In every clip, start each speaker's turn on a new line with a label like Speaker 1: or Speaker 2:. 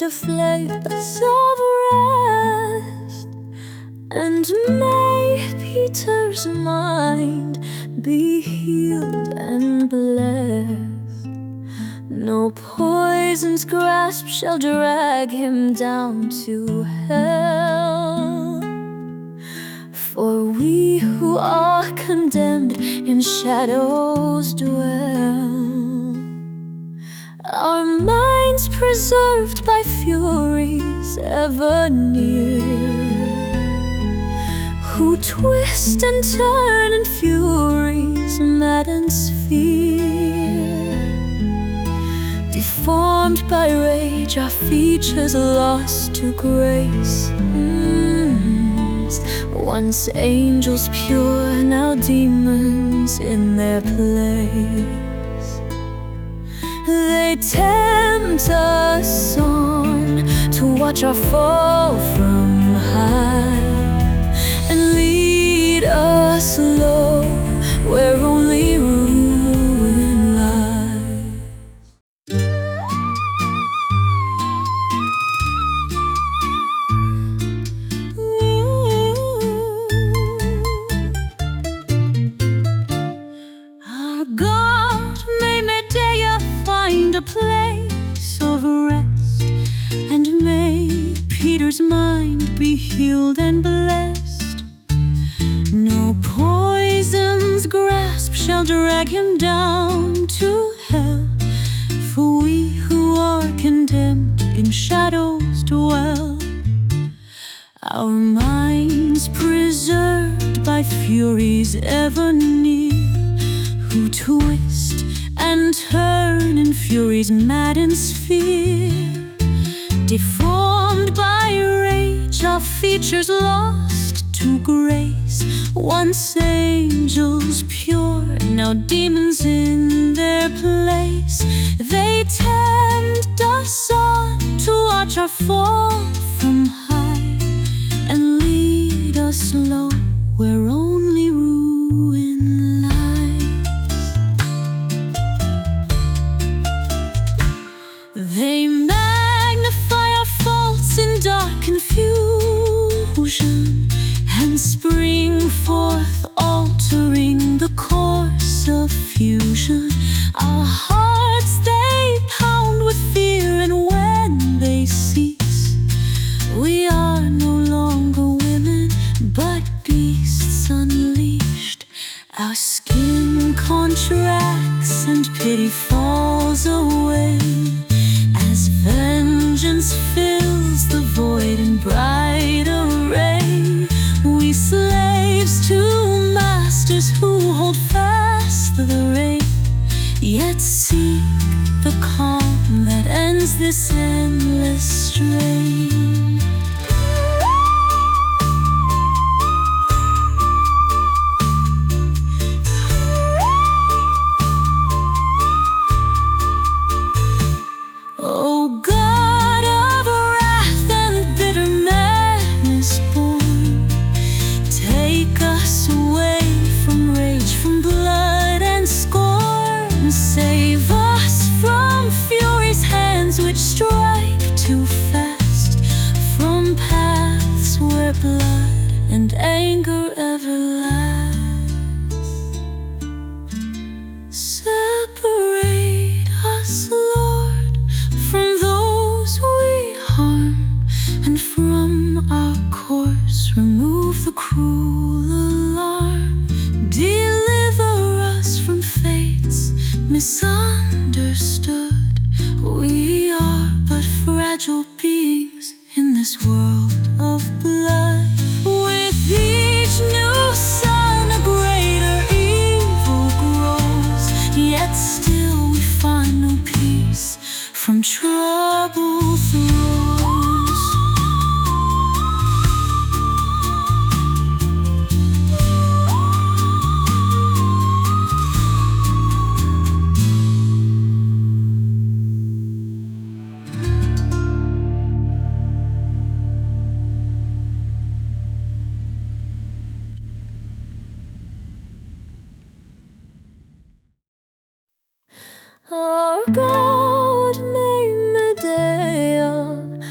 Speaker 1: a place of rest, and may Peter's mind be healed and blessed. No poison's grasp shall drag him down to hell, for we who are condemned in shadows dwell, our minds preserved by furies ever near, who twist and turn in furies mad and fear. Deformed by rage, our features lost to grace. Once angels pure, now demons in their place. They tempt us on to watch our fall from high, and lead us low where only ruin lies. Our God, may Medea find a place of rest, and may Peter's mind be healed and blessed. No poison's grasp shall drag him down to hell, for we who are condemned in shadows dwell, our minds preserved by furies ever near, who twist and turn in furies mad and sphere. Deformed by rage, our features lost to grace. Once angels pure, now demons in their place. They tempt us on to watch our fall from high, and lead us low where only ruin lies. They magnify our faults in dark confusion, and spring forth altering the course of fusion. Our hearts they pound with fear, and when they cease, we are no longer women, but beasts unleashed. Our skin contracts and pity falls away, as vengeance fills the void in bright array. We slaves to masters who hold fast the rein, yet seek the calm that ends this endless strain. O God of wrath and bitter madness born, take us away from rage, from blood and scorn. Save us from fury's hands which strike too fast, from paths where blood and anger ever last. Separate us, Lord, from those we harm, and from our course remove the cruel alarm. Deliver us from fates misunderstood. We are but fragile beings in this world of blood. With each new sun a greater evil grows, yet still we find no peace from troubled throes. Our God, may Medea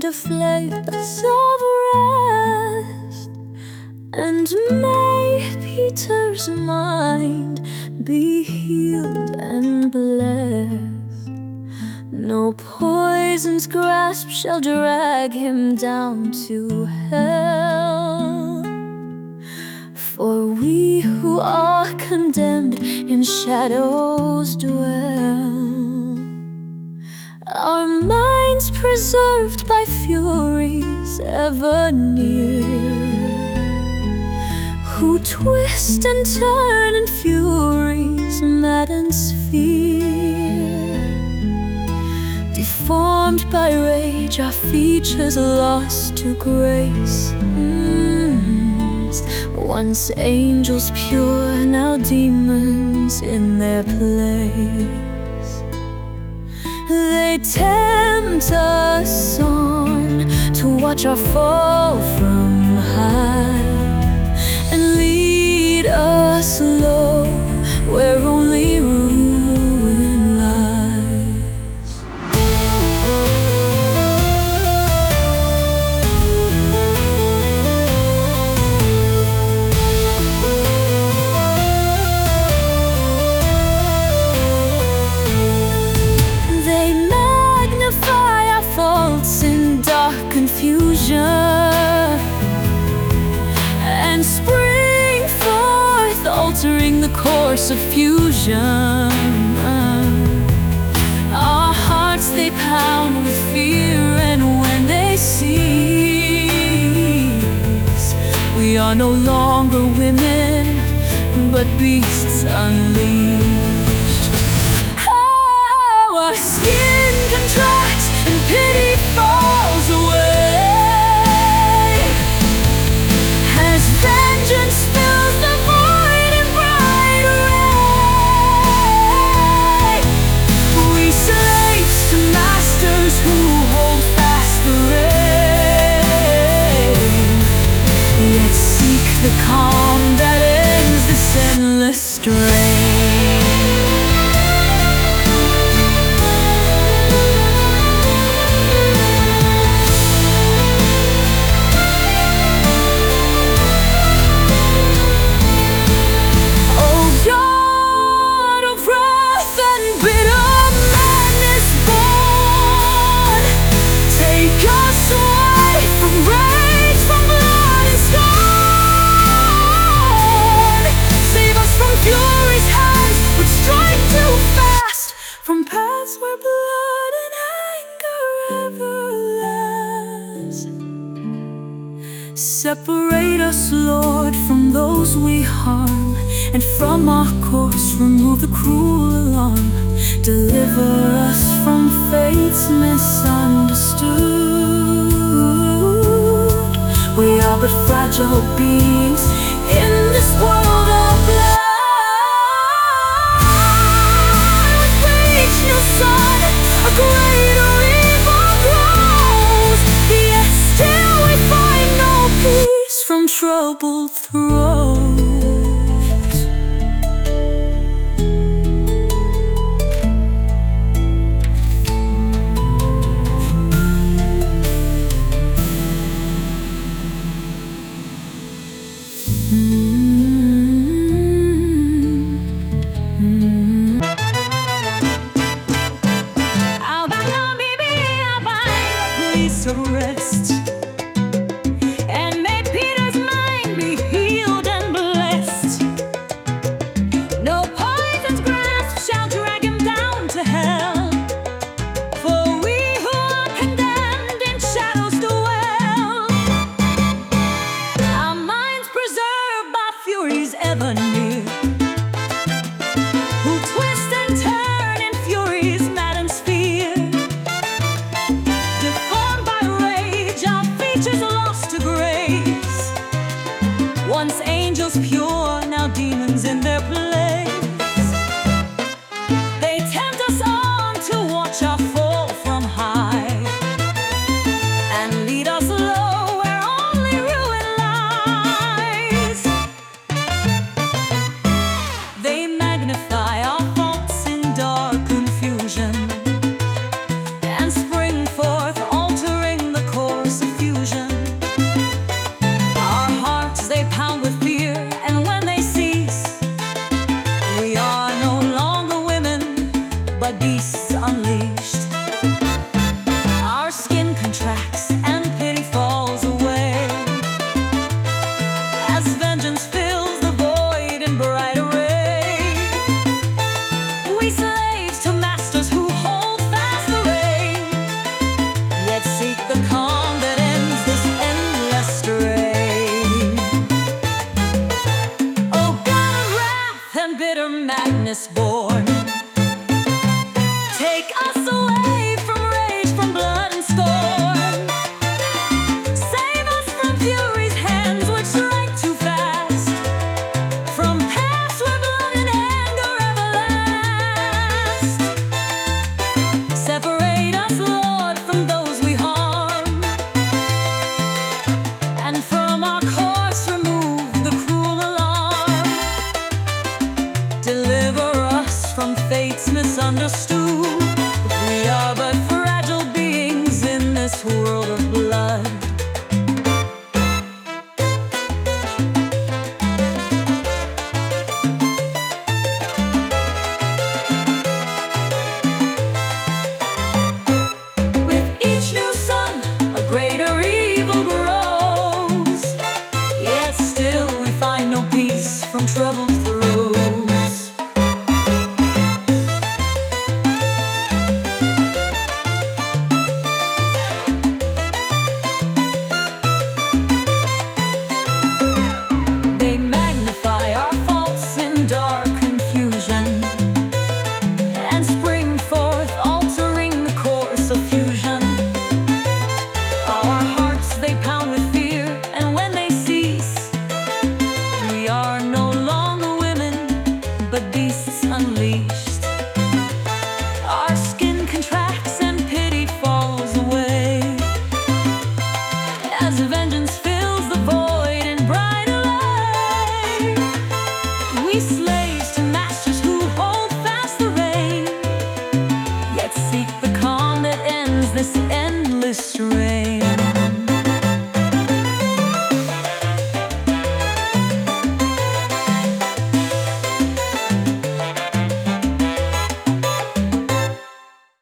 Speaker 1: a flavors of rest, and may Peter's mind be healed and blessed. No poison's grasp shall drag him down to hell, for we who are condemned in shadows dwell, our minds preserved by furies ever near, who twist and turn in furies mad and fear. Deformed by rage, our features lost to grace. Once angels pure, now demons in their place. They tempt us on to watch our fall from high, and lead us low where only ruin lies. They magnify our faults in dark confusion, and spring forth, altering the course of fusion. Our hearts they pound with fear, and when they cease, we are no longer women, but beasts unleashed. Our skin contracts and pity falls away, as vengeance fills the void in bright array. We slaves to masters who hold fast the rein, yet seek the calm that ends this endless strain. From paths where blood and anger ever last. Separate us, Lord, from those we harm, and from our course remove the cruel alarm. Deliver us from fates misunderstood. We are but fragile beings in this world of blood. A greater evil grows, yet still we find no peace from troubled throats. Rest, and may Peter's mind be healed
Speaker 2: Peace.